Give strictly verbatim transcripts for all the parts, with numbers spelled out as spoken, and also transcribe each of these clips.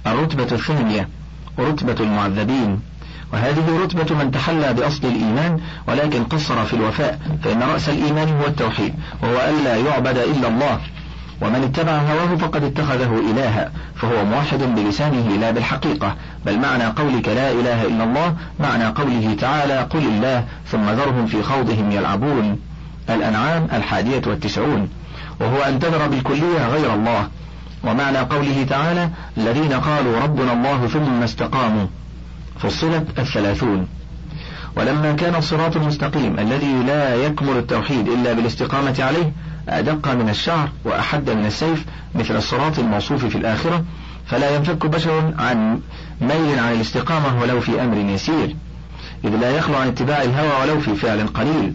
الرتبة الثانية رتبة المعذبين، وهذه رتبة من تحلى بأصل الإيمان ولكن قصر في الوفاء، فإن رأس الإيمان هو التوحيد، وهو ألا يعبد إلا الله، ومن اتبع هواه فقد اتخذه إلها، فهو موحد بلسانه لا بالحقيقة، بل معنى قولك لا إله إلا الله معنى قوله تعالى قل الله ثم ذرهم في خوضهم يلعبون. الأنعام الحادية والتسعون، وهو أن تذر بالكلية غير الله، ومعنى قوله تعالى الذين قالوا ربنا الله ثم استقاموا. فصلت الثلاثون. ولما كان الصراط المستقيم الذي لا يكمل التوحيد إلا بالاستقامة عليه أدق من الشعر وأحد من السيف مثل الصراط الموصوف في الآخرة، فلا ينفك بشر عن ميل عن الاستقامة ولو في أمر يسير، إذ لا يخلو عن اتباع الهوى ولو في فعل قليل،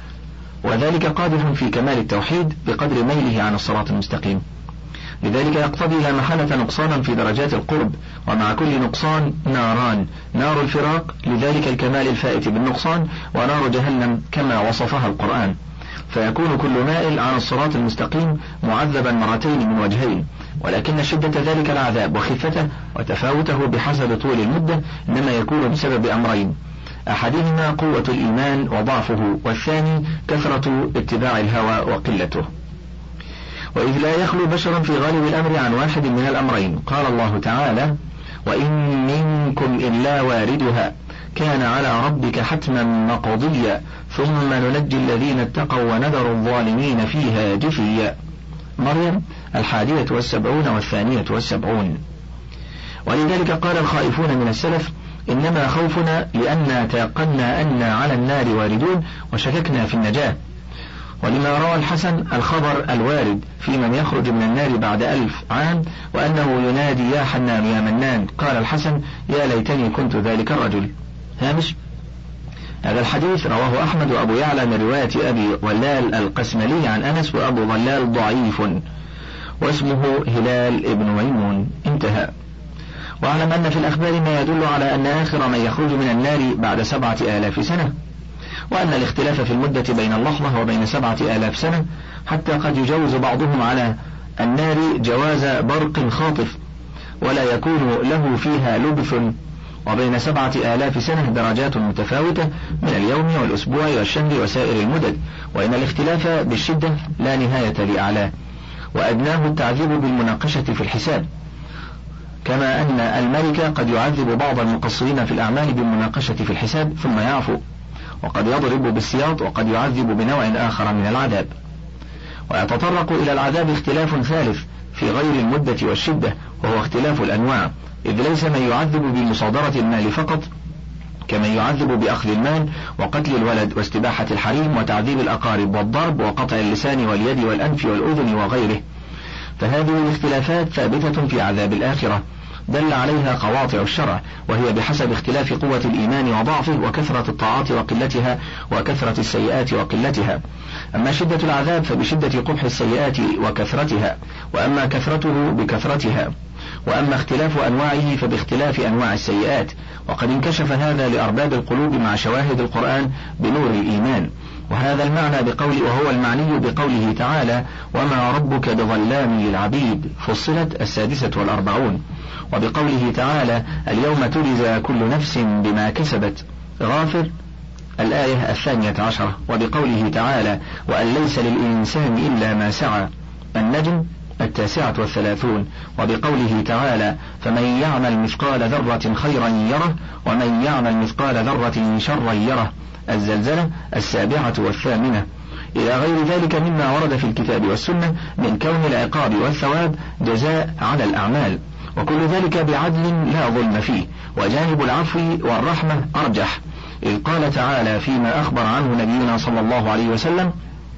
وذلك قادح في كمال التوحيد بقدر ميله عن الصراط المستقيم. لذلك يقتضي لا محالة نقصانا في درجات القرب، ومع كل نقصان ناران، نار الفراق لذلك الكمال الفائت بالنقصان، ونار جهنم كما وصفها القرآن، فيكون كل مائل عن الصراط المستقيم معذبا مرتين من وجهين، ولكن شدة ذلك العذاب وخفته وتفاوته بحسب طول المدة إنما يكون بسبب أمرين، أحدهما قوة الإيمان وضعفه، والثاني كثرة اتباع الهوى وقلته. وإذ لا يخلو بشر في غالب الأمر عن واحد من الأمرين، قال الله تعالى وإن منكم إلا واردها كان على ربك حتما مقضيا ثم ننجي الذين اتقوا ونذر الظالمين فيها جثيا. مريم الحادية والسبعون والثانية والسبعون. ولذلك قال الخائفون من السلف إنما خوفنا لأننا تيقنا أن على النار واردون وشككنا في النجاة. ولما روى الحسن الخبر الوارد في من يخرج من النار بعد ألف عام وأنه ينادي يا حنان يا منان، قال الحسن يا ليتني كنت ذلك الرجل. هامش: هذا الحديث رواه أحمد وأبو يعلى من رواية أبي ظلال القسملي عن أنس، وأبو ظلال ضعيف واسمه هلال ابن ميمون. انتهى. واعلم أن في الأخبار ما يدل على أن آخر من يخرج من النار بعد سبعة آلاف سنة، وأن الاختلاف في المدة بين اللحظة وبين سبعة آلاف سنة، حتى قد يجوز بعضهم على النار جواز برق خاطف ولا يكون له فيها لبث، وبين سبعة آلاف سنة درجات متفاوتة من اليوم والأسبوع والشهر وسائر المدد، وإن الاختلاف بالشدة لا نهاية لأعلاه، وأدناه التعذيب بالمناقشة في الحساب، كما أن الملك قد يعذب بعض المقصرين في الأعمال بالمناقشة في الحساب ثم يعفو، وقد يضرب بالسياط، وقد يعذب بنوع آخر من العذاب. ويتطرق إلى العذاب اختلاف ثالث في غير المدة والشدة، وهو اختلاف الأنواع، إذ ليس من يعذب بمصادرة المال فقط كمن يعذب بأخذ المال وقتل الولد واستباحة الحريم وتعذيب الأقارب والضرب وقطع اللسان واليد والأنف والأذن وغيره، فهذه الاختلافات ثابتة في عذاب الآخرة دل عليها قواطع الشرع، وهي بحسب اختلاف قوة الإيمان وضعفه وكثرة الطاعات وقلتها وكثرة السيئات وقلتها. أما شدة العذاب فبشدة قبح السيئات وكثرتها، وأما كثرته بكثرتها، وأما اختلاف أنواعه فباختلاف أنواع السيئات. وقد انكشف هذا لأرباب القلوب مع شواهد القرآن بنور الإيمان، وهذا المعنى بقول وهو المعني بقوله تعالى وما ربك بظلام للعبيد. فصلت السادسة والأربعون. وبقوله تعالى اليوم تجزى كل نفس بما كسبت. غافر الآية الثانية عشرة. وبقوله تعالى وأن ليس للإنسان إلا ما سعى. النجم التاسعة والثلاثون. وبقوله تعالى فمن يعمل مثقال ذرة خيرا يره ومن يعمل مثقال ذرة شرا يره. الزلزلة السابعة والثامنة. إلى غير ذلك مما ورد في الكتاب والسنة من كون العقاب والثواب جزاء على الأعمال، وكل ذلك بعدل لا ظلم فيه، وجانب العفو والرحمة أرجح، إذ قال تعالى فيما أخبر عنه نبينا صلى الله عليه وسلم.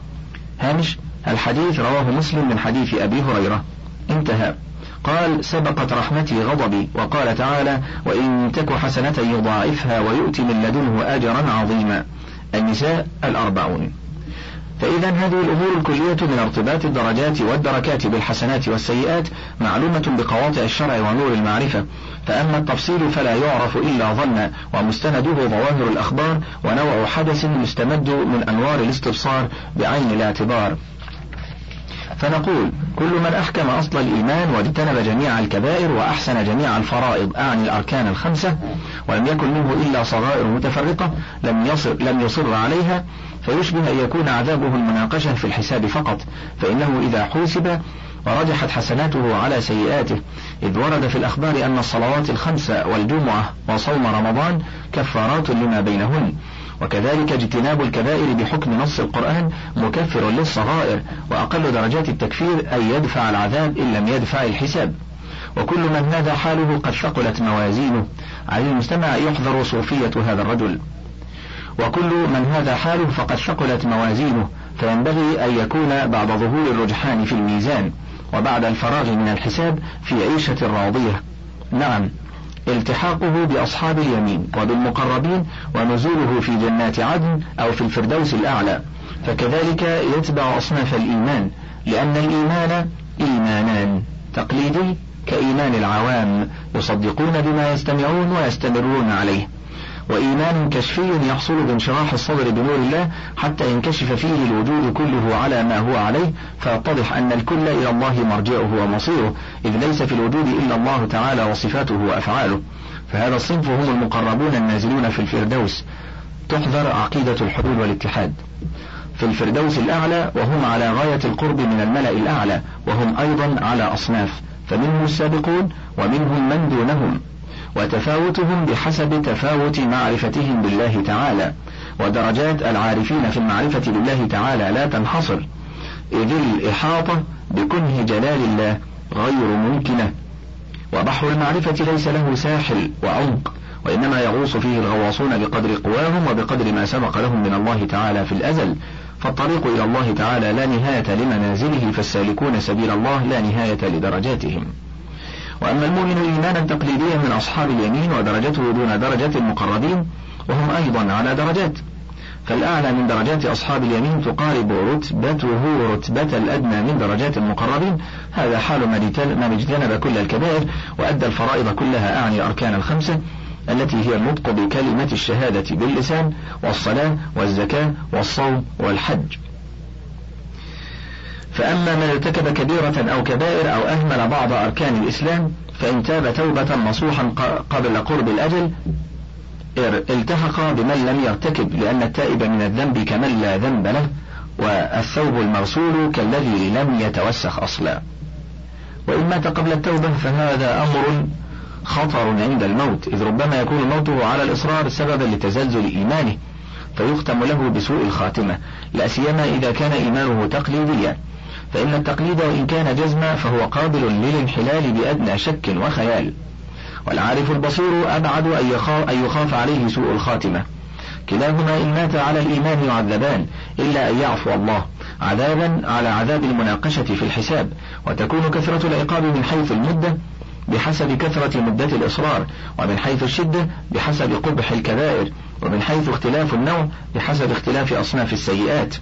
هامش الحديث رواه مسلم من حديث أبي هريرة. انتهى. قال سبقت رحمتي غضبي. وقال تعالى وإن تك حسنة يضاعفها ويؤتي من لدنه أجرا عظيما. النساء الأربعون. فإذا هذه الأمور الكلية من ارتباط الدرجات والدركات بالحسنات والسيئات معلومة بقواطع الشرع ونور المعرفة، فأما التفصيل فلا يعرف إلا ظنا، ومستنده ظواهر الأخبار، ونوع حدث مستمد من أنوار الاستبصار بعين الاعتبار. فنقول كل من أحكم أصل الإيمان واجتنب جميع الكبائر وأحسن جميع الفرائض أعني الأركان الخمسة ولم يكن منه إلا صغائر متفرقة لم يصر, لم يصر عليها فيشبه أن يكون عذابه المناقشة في الحساب فقط، فإنه إذا حوسب ورجحت حسناته على سيئاته، إذ ورد في الأخبار أن الصلوات الخمسة والجمعة وصوم رمضان كفارات لما بينهن، وكذلك اجتناب الكبائر بحكم نص القرآن مكفر للصغائر، وأقل درجات التكفير أن يدفع العذاب إن لم يدفع الحساب. وكل من هذا حاله قد ثقلت موازينه، على المستمع يحذر صوفية هذا الرجل. وكل من هذا حاله فقد ثقلت موازينه، فينبغي أن يكون بعد ظهور الرجحان في الميزان وبعد الفراغ من الحساب في عيشة راضية. نعم، التحاقه بأصحاب اليمين وبالمقربين ونزوله في جنات عدن أو في الفردوس الأعلى، فكذلك يتبع أصناف الإيمان، لأن الإيمان إيمانان: تقليدي كإيمان العوام يصدقون بما يستمعون ويستمرون عليه، وإيمان كشفي يحصل بانشراح الصدر بنور الله حتى ينكشف فيه الوجود كله على ما هو عليه، فيتضح أن الكل إلى الله مرجعه ومصيره، إذ ليس في الوجود إلا الله تعالى وصفاته وأفعاله. فهذا الصنف هم المقربون النازلون في الفردوس. تحذر عقيدة الحلول والاتحاد في الفردوس الأعلى، وهم على غاية القرب من الملأ الأعلى، وهم أيضا على أصناف، فمنهم السابقون ومنهم من دونهم، وتفاوتهم بحسب تفاوت معرفتهم بالله تعالى، ودرجات العارفين في المعرفة بالله تعالى لا تنحصر، إذ الإحاطة بكنه جلال الله غير ممكنة، وبحر المعرفة ليس له ساحل وعمق، وإنما يغوص فيه الغواصون بقدر قواهم وبقدر ما سبق لهم من الله تعالى في الأزل، فالطريق إلى الله تعالى لا نهاية لمنازله، فالسالكون سبيل الله لا نهاية لدرجاتهم. وأما المؤمن إيمانا تقليديا من أصحاب اليمين ودرجته دون درجة المقربين، وهم أيضا على درجات، فالأعلى من درجات أصحاب اليمين تقارب رتبته رتبة الأدنى من درجات المقربين. هذا حال من اجتنب كل الكبائر وأدى الفرائض كلها، أعني الأركان الخمسة التي هي النطق بكلمة الشهادة باللسان، والصلاة والزكاة والصوم والحج. فأما من ارتكب كبيرة أو كبائر أو أهمل بعض أركان الإسلام، فإن تاب توبة نصوحا قبل قرب الأجل التحق بمن لم يرتكب، لأن التائب من الذنب كمن لا ذنب له، والثوب المرسول كالذي لم يتوسخ أصلا. وإن مات قبل التوبة فهذا أمر خطر عند الموت، إذ ربما يكون موته على الإصرار سببا لتزلزل إيمانه فيختم له بسوء الخاتمة، لا سيما إذا كان إيمانه تقليديا، فإن التقليد وإن كان جزما فهو قابل للانحلال بأدنى شك وخيال. والعارف البصير أبعد أن يخاف عليه سوء الخاتمة. كلاهما إن مات على الإيمان يعذبان، إلا أن يعفو الله عذابا على عذاب المناقشة في الحساب، وتكون كثرة العقاب من حيث المدة بحسب كثرة مدة الإصرار، ومن حيث الشدة بحسب قبح الكبائر، ومن حيث اختلاف النوع بحسب اختلاف أصناف السيئات.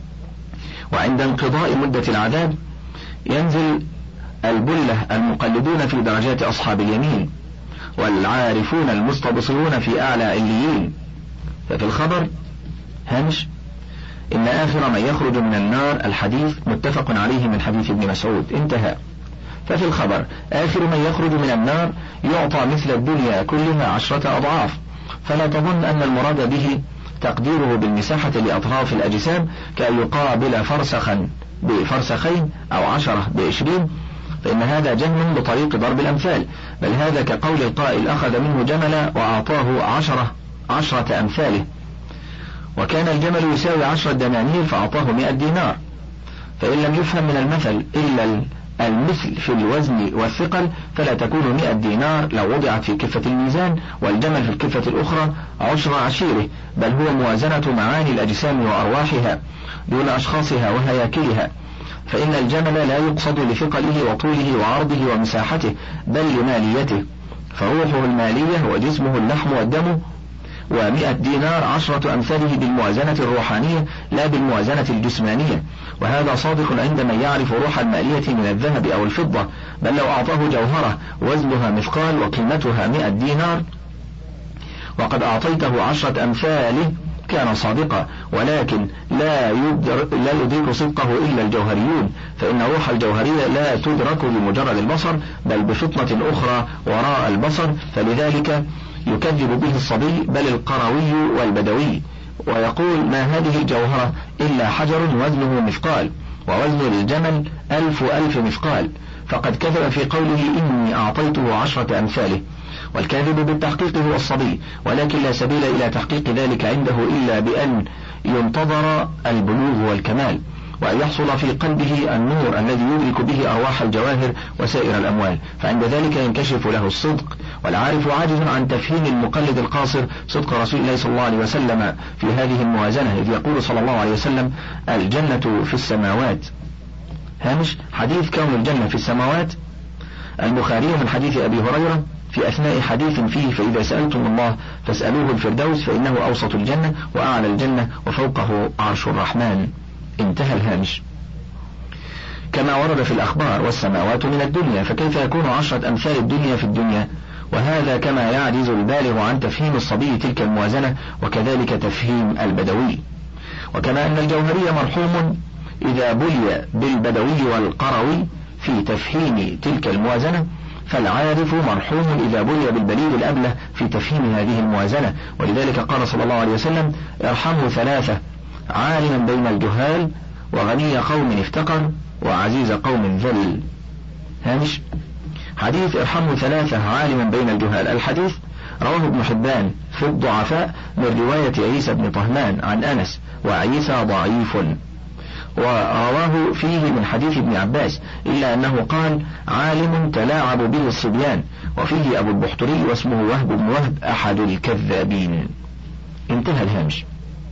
وعند انقضاء مدة العذاب ينزل البلة المقلدون في درجات أصحاب اليمين، والعارفون المستبصرون في أعلى عليين. ففي الخبر هامش إن آخر من يخرج من النار الحديث متفق عليه من حديث ابن مسعود، انتهى. ففي الخبر آخر من يخرج من النار يعطى مثل الدنيا كلها عشرة أضعاف، فلا تظن أن المراد به تقديره بالمساحة لأطراف الأجسام كأن يقابل فرسخا بفرسخين أو عشرة بعشرين، فإن هذا جهل بطريق ضرب الأمثال، بل هذا كقول القائل أخذ منه جملا وأعطاه عشرة عشرة أمثاله، وكان الجمل يساوي عشرة دنانير فأعطاه مئة دينار. فإن لم يفهم من المثل إلا المثل في الوزن والثقل فلا تكون مئة دينار لو وضعت في كفة الميزان، والجمل في الكفة الأخرى عشر عشيره، بل هو موازنة معاني الأجسام وأرواحها دون أشخاصها وهياكلها، فإن الجمل لا يقصد لثقله وطوله وعرضه ومساحته بل لماليته، فروحه المالية وجسمه اللحم والدم، ومئة دينار عشرة أمثاله بالموازنة الروحانية لا بالموازنة الجسمانية، وهذا صادق عند من يعرف روح المالية من الذهب أو الفضة، بل لو أعطاه جوهرة وزنها مثقال وقيمتها مئة دينار وقد أعطيته عشرة أمثاله كان صادقا، ولكن لا يدر لا يدرك صدقه إلا الجوهريون، فإن روح الجوهرية لا تدرك بمجرد البصر بل بفطنة أخرى وراء البصر، فلذلك يكذب به الصبي بل القروي والبدوي، ويقول ما هذه الجوهرة إلا حجر وزنه مثقال، ووزن الجمل ألف ألف مثقال، فقد كذب في قوله إني أعطيته عشرة أمثاله. والكاذب بالتحقيق هو الصبي، ولكن لا سبيل إلى تحقيق ذلك عنده إلا بأن ينتظر البلوغ والكمال، وأن يحصل في قلبه النور الذي يدرك به أرواح الجواهر وسائر الأموال، فعند ذلك ينكشف له الصدق. والعارف عاجز عن تفهيم المقلد القاصر صدق رسول الله صلى الله عليه وسلم في هذه الموازنة، إذ يقول صلى الله عليه وسلم الجنة في السماوات. هامش حديث كون الجنة في السماوات البخاري من حديث أبي هريرة في أثناء حديث فيه فإذا سألتم الله فاسألوه الفردوس فإنه أوسط الجنة وأعلى الجنة وفوقه عرش الرحمن. انتهى الهامش. كما ورد في الأخبار والسماوات من الدنيا، فكيف يكون عشرة أمثال الدنيا في الدنيا؟ وهذا كما يعجز البالغ عن تفهيم الصبي تلك الموازنة، وكذلك تفهيم البدوي. وكما أن الجوهري مرحوم إذا بلي بالبدوي والقروي في تفهيم تلك الموازنة، فالعارف مرحوم إذا بلي بالبليغ الأبله في تفهيم هذه الموازنة. ولذلك قال صلى الله عليه وسلم ارحموا ثلاثة: عالما بين الجهال، وغني قوم افتقر، وعزيز قوم ذل. هامش حديث ارحموا ثلاثة عالما بين الجهال. الحديث رواه ابن حبان في الضعفاء من رواية عيسى بن طهمان عن أنس، وعيسى ضعيف، ورواه فيه من حديث ابن عباس، إلا أنه قال عالم تلاعب به الصبيان، وفيه أبو البحتري واسمه وهب بن وهب أحد الكذابين. انتهى الهامش.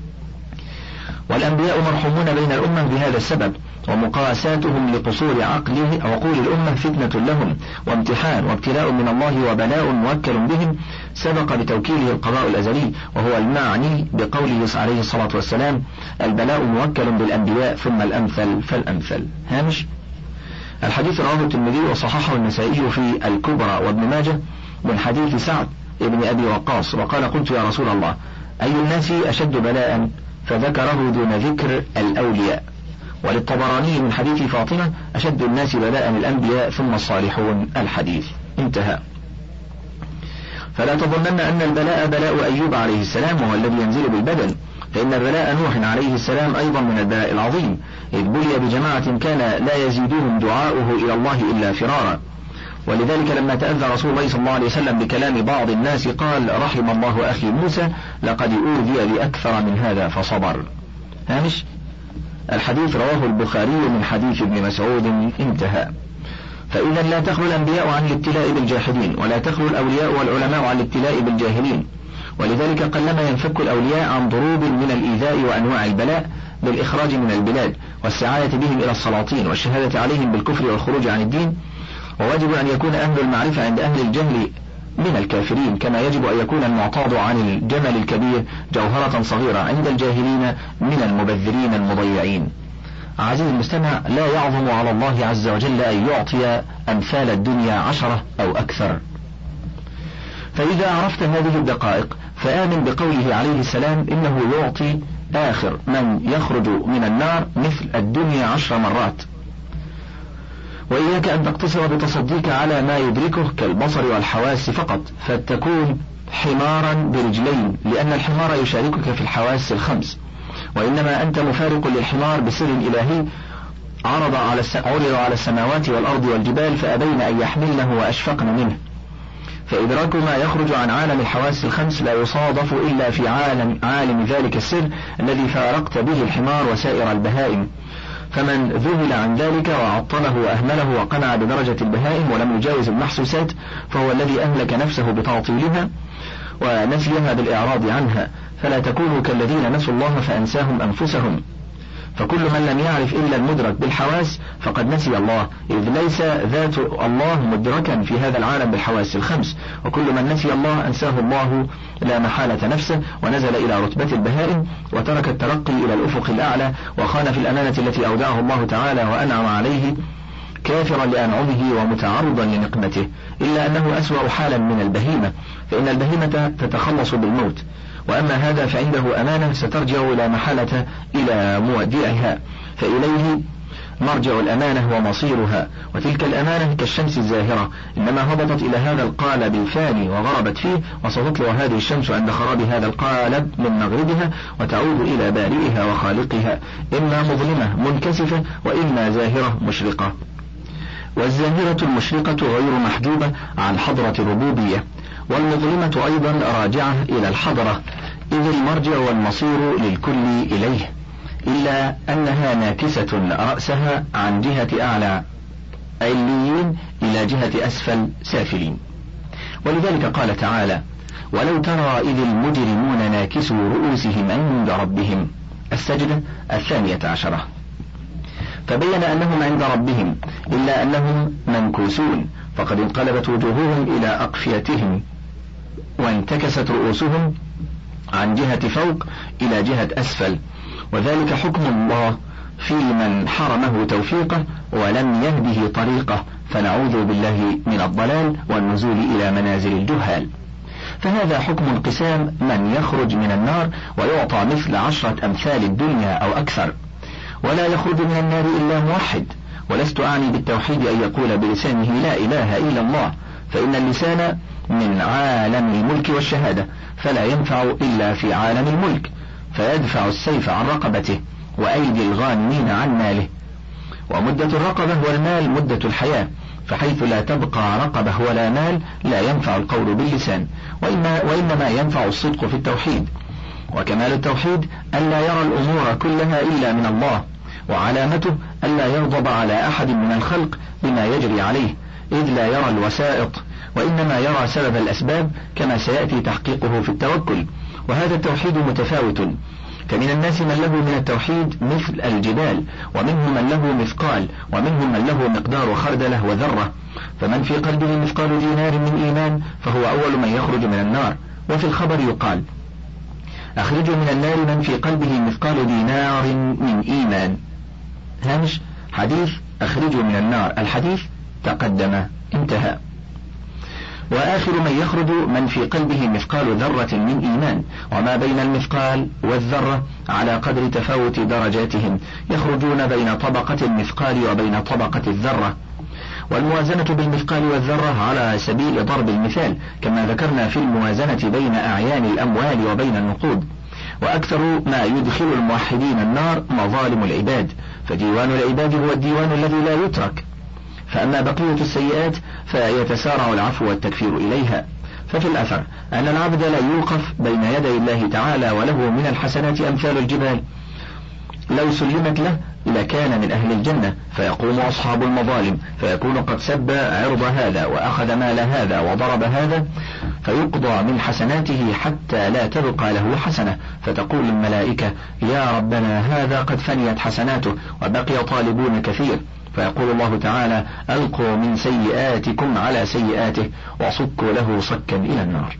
والأنبياء مرحومون بين الأمة بهذا السبب، ومقاساتهم لقصور عقله عقول الأمة فتنة لهم وامتحان وابتلاء من الله وبلاء موكل بهم سبق بتوكيله القضاء الأزلي، وهو المعني بقوله عليه الصلاة والسلام البلاء موكل بالأنبياء ثم الأمثل فالأمثل. هامش الحديث رواه الترمذي وصححه النسائي في الكبرى وابن ماجه من حديث سعد ابن أبي وقاص، وقال قلت يا رسول الله أي الناس أشد بلاء؟ فذكره دون ذكر الأولياء. وللطبراني من حديث فاطمة أشد الناس بلاء الأنبياء ثم الصالحون. الحديث انتهى. فلا تظنن أن البلاء بلاء أيوب عليه السلام وهو الذي ينزل بالبدن، فإن بلاء نوح عليه السلام أيضا من البلاء العظيم، إذ بلي بجماعة كان لا يزيدهم دعاؤه إلى الله إلا فرارا. ولذلك لما تأذى رسول الله صلى الله عليه وسلم بكلام بعض الناس قال رحم الله أخي موسى لقد أوذي لأكثر من هذا فصبر. هامش الحديث رواه البخاري من حديث ابن مسعود. انتهى. فإذا لا تخلو الأنبياء عن الابتلاء بالجاحدين، ولا تخلو الأولياء والعلماء عن الابتلاء بالجاهلين، ولذلك قلما ينفك الأولياء عن ضروب من الإيذاء وأنواع البلاء بالإخراج من البلاد والسعاية بهم إلى السلاطين والشهادة عليهم بالكفر والخروج عن الدين. وواجب أن يكون أهل المعرفة عند أهل الجهل من الكافرين، كما يجب أن يكون المعتاض عن الجمل الكبير جوهرة صغيرة عند الجاهلين من المبذرين المضيعين. عزيزي المستمع، لا يعظم على الله عز وجل أن يعطي أمثال الدنيا عشرة أو أكثر. فإذا عرفت هذه الدقائق فآمن بقوله عليه السلام إنه يعطي آخر من يخرج من النار مثل الدنيا عشر مرات. وإياك أن تقتصر بتصديك على ما يدركه كالبصر والحواس فقط، فتكون حمارا برجلين، لأن الحمار يشاركك في الحواس الخمس، وإنما أنت مفارق للحمار بسر إلهي عرض على عرض على السماوات والأرض والجبال فأبين أن يحملنه وأشفقن منه. فإدراك ما يخرج عن عالم الحواس الخمس لا يصادف إلا في عالم عالم ذلك السر الذي فارقت به الحمار وسائر البهائم. فمن ذهل عن ذلك وعطله وأهمله وقنع بدرجة البهائم ولم يجاوز المحسوسات فهو الذي أهلك نفسه بتعطيلها ونسيها بالإعراض عنها. فلا تكونوا كالذين نسوا الله فأنساهم أنفسهم. فكل من لم يعرف إلا المدرك بالحواس فقد نسي الله، إذ ليس ذات الله مدركا في هذا العالم بالحواس الخمس، وكل من نسي الله أنساه الله لا محالة نفسه، ونزل إلى رتبة البهائم وترك الترقي إلى الأفق الأعلى، وخان في الأمانة التي أودعه الله تعالى وأنعم عليه كافرا لأنعمه ومتعرضا لنقمته. إلا أنه أسوأ حالا من البهيمة، فإن البهيمة تتخلص بالموت، وأما هذا فعنده أمانة سترجع لا محالة إلى مودعها، فإليه مرجع الأمانة ومصيرها. وتلك الأمانة كالشمس الزاهرة، إنما هبطت إلى هذا القالب الفاني وغربت فيه، وستطلع هذه الشمس عند خراب هذا القالب من مغربها وتعود إلى بارئها وخالقها، إما مظلمة منكسفة وإما زاهرة مشرقة. والزاهرة المشرقة غير محجوبة عن حضرة الربوبية، والمظلمة أيضا راجعة إلى الحضرة، إذ المرجع والمصير للكل إليه، إلا أنها ناكسة رأسها عن جهة أعلى عليين إلى جهة أسفل سافلين. ولذلك قال تعالى: ولو ترى إذ المجرمون ناكسوا رؤوسهم عند ربهم، السجدة الثانية عشرة. فبين أنهم عند ربهم، إلا أنهم منكوسون، فقد انقلبت وجوههم إلى أقفيتهم، وانتكست رؤوسهم عن جهة فوق إلى جهة أسفل، وذلك حكم الله في من حرمه توفيقه ولم يهده طريقه، فنعوذ بالله من الضلال والنزول إلى منازل الجهال. فهذا حكم انقسام من يخرج من النار ويعطى مثل عشرة أمثال الدنيا أو أكثر، ولا يخرج من النار إلا موحد. ولست أعني بالتوحيد أن يقول بلسانه لا إله إلا الله، فإن اللسان من عالم الملك والشهادة، فلا ينفع إلا في عالم الملك، فيدفع السيف عن رقبته وأيدي الغانمين عن ماله. ومدة الرقبة والمال مدة الحياة، فحيث لا تبقى رقبة ولا مال لا ينفع القول باللسان، وإما وإنما ينفع الصدق في التوحيد. وكمال التوحيد ألا يرى الأمور كلها إلا من الله، وعلامته ألا يغضب على أحد من الخلق بما يجري عليه، إذ لا يرى الوسائط وإنما يرى سبب الأسباب، كما سيأتي تحقيقه في التوكل. وهذا التوحيد متفاوت، فمن الناس من له من التوحيد مثل الجبال، ومنهم من له مثقال، ومنهم من له مقدار خردلة وذرة. فمن في قلبه مثقال دينار من إيمان فهو أول من يخرج من النار. وفي الخبر يقال: أخرجوا من النار من في قلبه مثقال دينار من إيمان. هامش حديث أخرجوا من النار، الحديث تقدم انتهى. وآخر من يخرج من في قلبه مثقال ذرة من إيمان، وما بين المثقال والذرة على قدر تفاوت درجاتهم، يخرجون بين طبقة المثقال وبين طبقة الذرة. والموازنة بالمثقال والذرة على سبيل ضرب المثال، كما ذكرنا في الموازنة بين أعيان الأموال وبين النقود. وأكثر ما يدخل الموحدين النار مظالم العباد، فديوان العباد هو الديوان الذي لا يترك. فأما بقية السيئات فيتسارع العفو والتكفير إليها. ففي الأثر أن العبد لا يوقف بين يدي الله تعالى وله من الحسنات أمثال الجبال، لو سلمت له لكان من أهل الجنة، فيقوم أصحاب المظالم فيكون قد سب عرض هذا وأخذ مال هذا وضرب هذا، فيقضى من حسناته حتى لا تبقى له حسنة، فتقول الملائكة: يا ربنا هذا قد فنيت حسناته وبقي طالبون كثير. فيقول الله تعالى: ألقوا من سيئاتكم على سيئاته وصكوا له صكا إلى النار.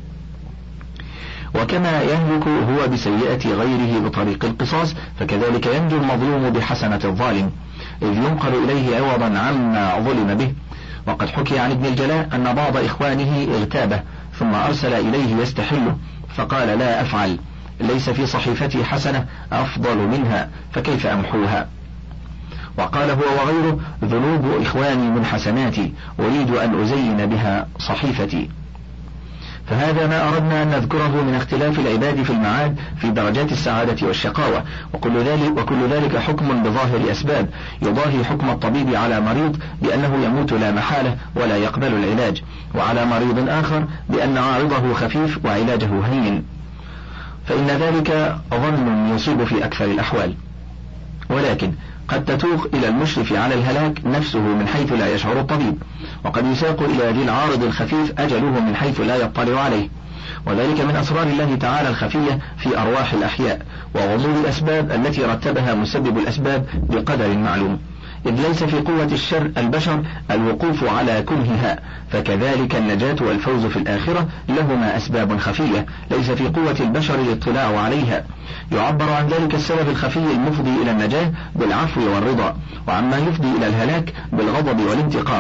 وكما يهلك هو بسيئة غيره بطريق القصاص، فكذلك ينجو المظلوم بحسنة الظالم، إذ ينقل إليه عوضا عما ظلم به. وقد حكي عن ابن الجلاء أن بعض إخوانه اغتابه ثم أرسل إليه يستحله، فقال: لا أفعل، ليس في صحيفتي حسنة أفضل منها، فكيف أمحوها؟ وقال هو وغيره: ذنوب إخواني من حسناتي، أريد أن أزين بها صحيفتي. فهذا ما أردنا أن نذكره من اختلاف العباد في المعاد في درجات السعادة والشقاوة، وكل ذلك, وكل ذلك حكم بظاهر أسباب يضاهي حكم الطبيب على مريض بأنه يموت لا محالة ولا يقبل العلاج، وعلى مريض آخر بأن عارضه خفيف وعلاجه هين، فإن ذلك ظن يصيب في أكثر الأحوال. ولكن قد تتوق إلى المشرف على الهلاك نفسه من حيث لا يشعر الطبيب، وقد يساق إلى ذي العارض الخفيف أجله من حيث لا يطلع عليه، وذلك من أسرار الله تعالى الخفية في أرواح الأحياء، وغموض الأسباب التي رتبها مسبب الأسباب بقدر معلوم، إذ ليس في قوة الشر البشر الوقوف على كنهها، فكذلك النجاة والفوز في الآخرة لهما أسباب خفية ليس في قوة البشر الاطلاع عليها. يعبر عن ذلك السبب الخفي المفضي إلى النجاة بالعفو والرضا، وعما يفضي إلى الهلاك بالغضب والانتقام.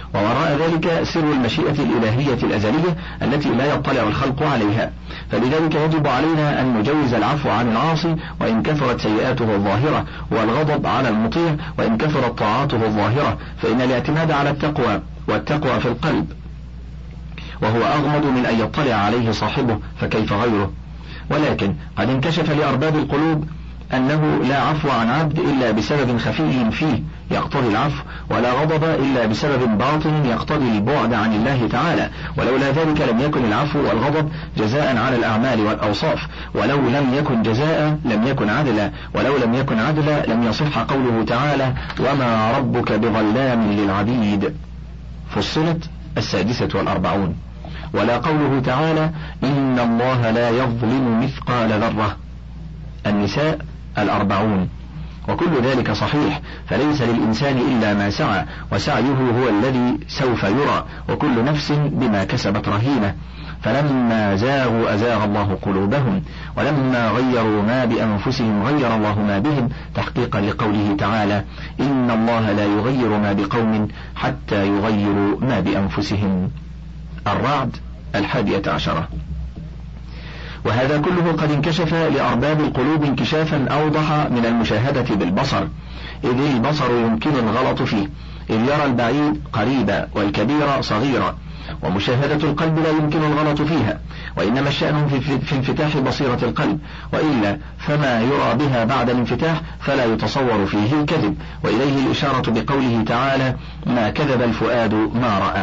ووراء ذلك سر المشيئة الإلهية الأزلية التي لا يطلع الخلق عليها، فلذلك يجب علينا أن نجوز العفو عن العاصي وإن كثرت سيئاته الظاهرة، والغضب على المطيع وإن كثرت طاعاته الظاهرة، فإن الاعتماد على التقوى والتقوى في القلب وهو أغمض من أن يطلع عليه صاحبه، فكيف غيره؟ ولكن قد انكشف لأرباب القلوب أنه لا عفو عن عبد إلا بسبب خفي فيه يقتضي العفو، ولا غضب إلا بسبب باطن يقتضي البعد عن الله تعالى، ولولا ذلك لم يكن العفو والغضب جزاء على الأعمال والأوصاف، ولو لم يكن جزاء لم يكن عدلا، ولو لم يكن عدلا لم يصح قوله تعالى وما ربك بظلام للعبيد. فصلت السادسة والأربعون. ولا قوله تعالى إن الله لا يظلم مثقال ذرة. النساء الأربعون. وكل ذلك صحيح، فليس للإنسان إلا ما سعى، وسعيه هو الذي سوف يرى، وكل نفس بما كسبت رهينة. فلما زاغوا أزاغ الله قلوبهم، ولما غيروا ما بأنفسهم غير الله ما بهم، تحقيقا لقوله تعالى إن الله لا يغير ما بقوم حتى يغيروا ما بأنفسهم. الرعد الحادية عشرة. وهذا كله قد انكشف لأرباب القلوب انكشافا أوضح من المشاهدة بالبصر، إذ البصر يمكن الغلط فيه، إذ يرى البعيد قريبا والكبير صغيرا، ومشاهدة القلب لا يمكن الغلط فيها، وإنما الشأن في انفتاح بصيرة القلب، وإلا فما يرى بها بعد الانفتاح فلا يتصور فيه الكذب، وإليه الإشارة بقوله تعالى ما كذب الفؤاد ما رأى.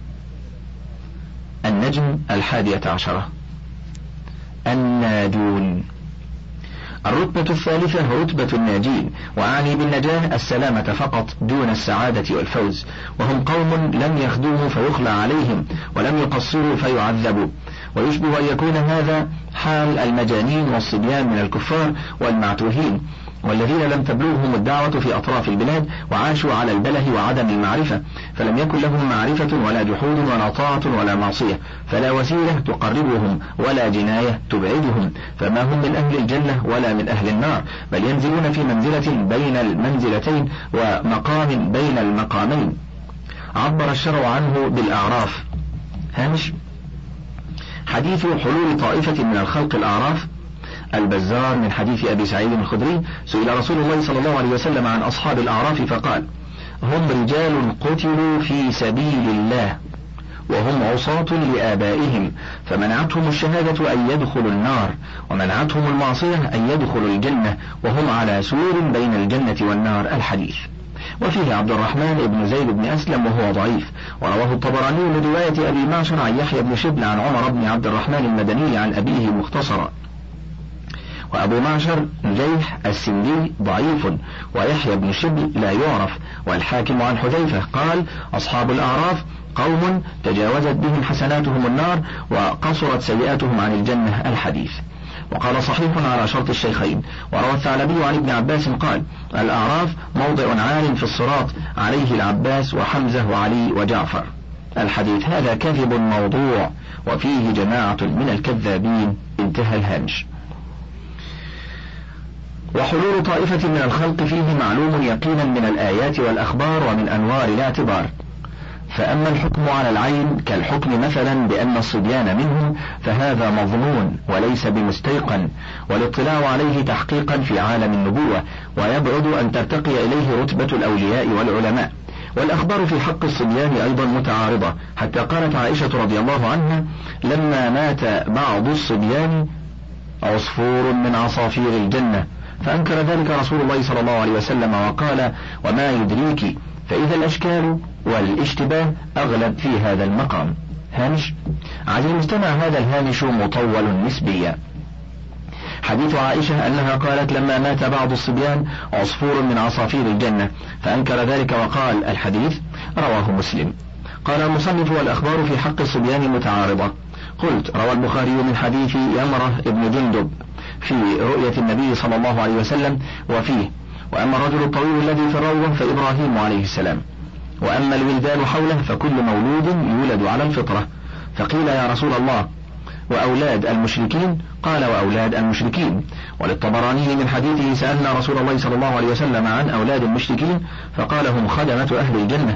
النجم الحادية عشرة. الناجون. الرتبة الثالثة رتبة الناجين، وأعني بالنجاة السلامة فقط دون السعادة والفوز، وهم قوم لم يخدموا فيخلى عليهم، ولم يقصروا فيعذبوا، ويشبه أن يكون هذا حال المجانين والصبيان من الكفار والمعتوهين، والذين لم تبلغهم الدعوة في أطراف البلاد، وعاشوا على البله وعدم المعرفة، فلم يكن لهم معرفة ولا جحود ولا طاعة ولا معصية، فلا وسيلة تقربهم ولا جناية تبعدهم، فما هم من أهل الجنة ولا من أهل النار، بل ينزلون في منزلة بين المنزلتين ومقام بين المقامين. عبر الشرع عنه بالأعراف. هامش: حديث حلول طائفة من الخلق الأعراف. البزار من حديث أبي سعيد الخدري سئل رسول الله صلى الله عليه وسلم عن أصحاب الأعراف فقال هم رجال قتلوا في سبيل الله وهم عصاة لآبائهم، فمنعتهم الشهادة أن يدخلوا النار، ومنعتهم المعصية أن يدخلوا الجنة، وهم على سور بين الجنة والنار. الحديث. وفيه عبد الرحمن بن زيد بن أسلم وهو ضعيف، ورواه الطبراني من رواية أبي معشر عن يحيى بن شبل عن عمر بن عبد الرحمن المدني عن أبيه مختصرا. وأبو معشر نجيح السندي ضعيف، ويحيى بن شبل لا يعرف. والحاكم عن حذيفة قال أصحاب الأعراف قوم تجاوزت بهم حسناتهم النار وقصرت سيئاتهم عن الجنة. الحديث. وقال صحيح على شرط الشيخين. وروى الثعلبي عن ابن عباس قال الأعراف موضع عال في الصراط عليه العباس وحمزة وعلي وجعفر. الحديث. هذا كذب موضوع وفيه جماعة من الكذابين. انتهى الهامش. وحلول طائفة من الخلق فيه معلوم يقينا من الآيات والأخبار ومن أنوار الاعتبار. فأما الحكم على العين كالحكم مثلا بأن الصبيان منهم فهذا مظنون وليس بمستيقن، والاطلاع عليه تحقيقا في عالم النبوة، ويبعد أن ترتقي إليه رتبة الأولياء والعلماء. والأخبار في حق الصبيان أيضا متعارضة، حتى قالت عائشة رضي الله عنها لما مات بعض الصبيان عصفور من عصافير الجنة، فأنكر ذلك رسول الله صلى الله عليه وسلم وقال وما يدريك، فإذا الأشكال والاشتباه أغلب في هذا المقام. هامش. عزيزي المستمع، هذا الهامش مطول نسبيا. حديث عائشة أنها قالت لما مات بعض الصبيان عصفور من عصافير الجنة، فأنكر ذلك وقال الحديث رواه مسلم. قال المصنف والأخبار في حق الصبيان متعارضة. قلت روى البخاري من حديث يمرة ابن جندب في رؤية النبي صلى الله عليه وسلم وفيه وأما الرجل الطويل الذي في الروضة فإبراهيم عليه السلام، وأما الولدان حوله فكل مولود يولد على الفطرة. فقيل يا رسول الله وأولاد المشركين؟ قال وأولاد المشركين. وللطبراني من حديثه سألنا رسول الله صلى الله عليه وسلم عن أولاد المشركين فقال هم خدمة أهل الجنة.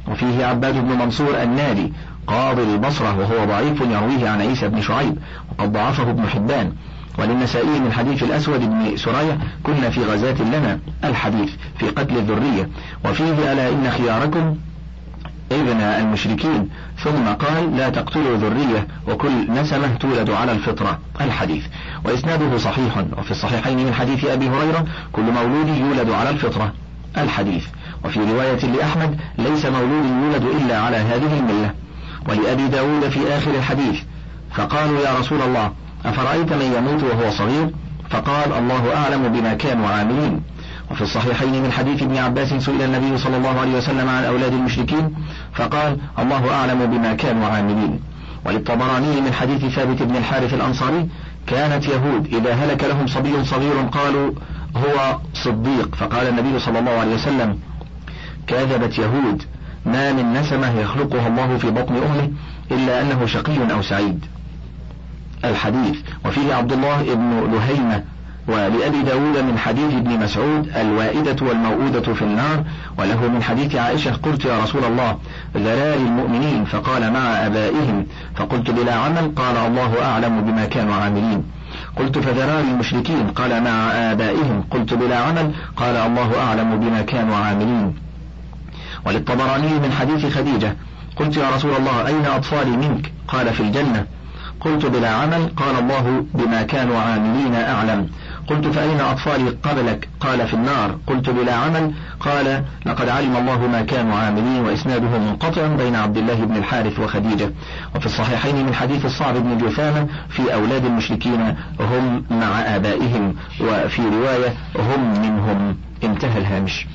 وفيه عباد بن منصور النادي قاضي البصرة وهو ضعيف يرويه عن عيسى بن شعيب وقد ضعفه ابن حبان. وللنسائي من حديث الأسود بن سرية كنا في غزاة لنا الحديث في قتل الذرية، وفيه ألا إن خياركم ابن المشركين، ثم قال لا تقتلوا ذرية وكل نسمة تولد على الفطرة الحديث. وإسناده صحيح. وفي الصحيحين من حديث أبي هريرة كل مولود يولد على الفطرة الحديث. وفي رواية لأحمد ليس مولود يولد إلا على هذه الملة. ولأبي داود في آخر الحديث فقالوا يا رسول الله أفرأيت من يموت وهو صغير؟ فقال الله أعلم بما كانوا عاملين. وفي الصحيحين من حديث ابن عباس سئل النبي صلى الله عليه وسلم عن أولاد المشركين فقال الله أعلم بما كانوا عاملين. وللطبراني من حديث ثابت بن الحارث الأنصاري كانت يهود إذا هلك لهم صبي صغير قالوا هو صديق، فقال النبي صلى الله عليه وسلم كذبت يهود ما من نسمة يخلقها الله في بطن أمه إلا أنه شقي أو سعيد الحديث. وفيه عبد الله بن لهيمة. ولأبي داود من حديث ابن مسعود الوائدة والموؤودة في النار. وله من حديث عائشة قلت يا رسول الله ذراري المؤمنين فقال مع أبائهم، فقلت بلا عمل قال الله أعلم بما كانوا عاملين. قلت فذراري المشركين قال مع آبائهم، قلت بلا عمل قال الله أعلم بما كانوا عاملين. وللطبراني من حديث خديجة قلت يا رسول الله أين أطفالي منك؟ قال في الجنة. قلت بلا عمل قال الله بما كانوا عاملين أعلم. قلت فأين أطفالي قبلك؟ قال في النار. قلت بلا عمل قال لقد علم الله ما كانوا عاملين. وإسناده منقطع بين عبد الله بن الحارث وخديجة. وفي الصحيحين من حديث الصعب بن جثامة في أولاد المشركين هم مع آبائهم، وفي رواية هم منهم. انتهى الهامش.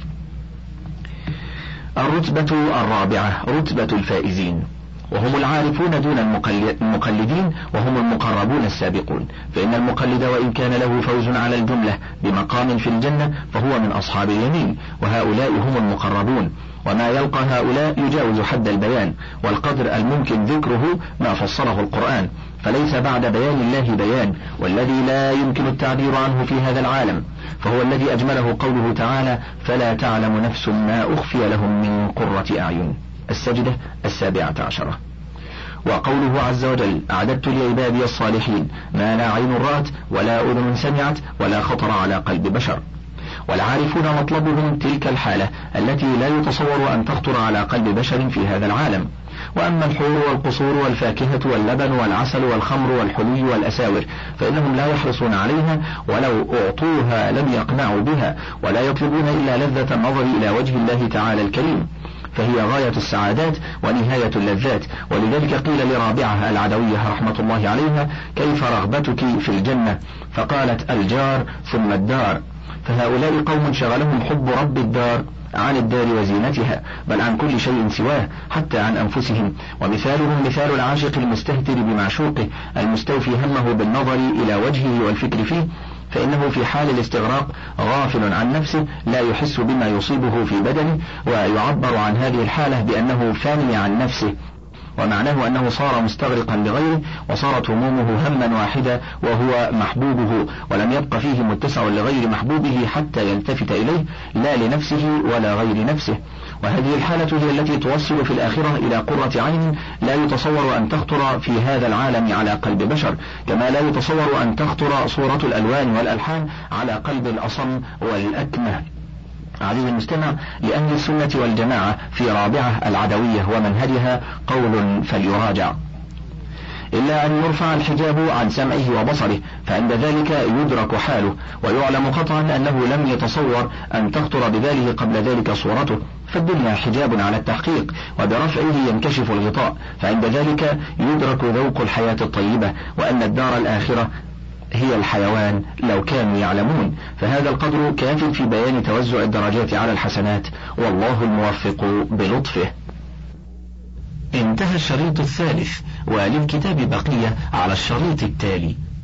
الرتبة الرابعة رتبة الفائزين، وهم العارفون دون المقلدين، وهم المقربون السابقون. فإن المقلد وإن كان له فوز على الجملة بمقام في الجنة فهو من أصحاب اليمين، وهؤلاء هم المقربون. وما يلقى هؤلاء يجاوز حد البيان، والقدر الممكن ذكره ما فصله القرآن، فليس بعد بيان الله بيان، والذي لا يمكن التعبير عنه في هذا العالم فهو الذي أجمله قوله تعالى فلا تعلم نفس ما أخفي لهم من قرة أعين. السجدة السابعة عشرة. وقوله عز وجل أعددت لعبادي الصالحين ما لا عين رأت ولا أذن سمعت ولا خطر على قلب بشر. والعارفون مطلبهم تلك الحالة التي لا يتصور أن تخطر على قلب بشر في هذا العالم. وأما الحور والقصور والفاكهة واللبن والعسل والخمر والحلي والأساور فإنهم لا يحرصون عليها، ولو أعطوها لم يقنعوا بها، ولا يطلبون إلا لذة النظر إلى وجه الله تعالى الكريم، فهي غاية السعادات ونهاية اللذات. ولذلك قيل لرابعة العدوية رحمة الله عليها كيف رغبتك في الجنة؟ فقالت الجار ثم الدار. فهؤلاء قوم شغلهم حب رب الدار عن الدار وزينتها، بل عن كل شيء سواه حتى عن أنفسهم. ومثالهم مثال العاشق المستهتر بمعشوقه المستوفي همه بالنظر إلى وجهه والفكر فيه، فإنه في حال الاستغراق غافل عن نفسه لا يحس بما يصيبه في بدنه، ويعبر عن هذه الحالة بأنه فاني عن نفسه، ومعناه أنه صار مستغرقا لغيره، وصارت همومه هما واحدا وهو محبوبه، ولم يبق فيه متسع لغير محبوبه حتى يلتفت إليه لا لنفسه ولا غير نفسه. وهذه الحالة هي التي توصل في الآخرة إلى قرة عين لا يتصور أن تخطر في هذا العالم على قلب بشر، كما لا يتصور أن تخطر صورة الألوان والألحان على قلب الأصم والأكمه. عزيزي المستمع، لأهل السنة والجماعة في رابعة العدوية ومنهجها قول فليراجع، إلا أن يرفع الحجاب عن سمعه وبصره، فعند ذلك يدرك حاله، ويعلم قطعا أنه لم يتصور أن تخطر بباله قبل ذلك صورته، فالدنيا حجاب على التحقيق، وبرفعه ينكشف الغطاء، فعند ذلك يدرك ذوق الحياة الطيبة، وأن الدار الآخرة هي الحيوان لو كانوا يعلمون. فهذا القدر كاف في بيان توزع الدرجات على الحسنات، والله الموفق بلطفه. انتهى الشريط الثالث، وللكتاب بقية على الشريط التالي.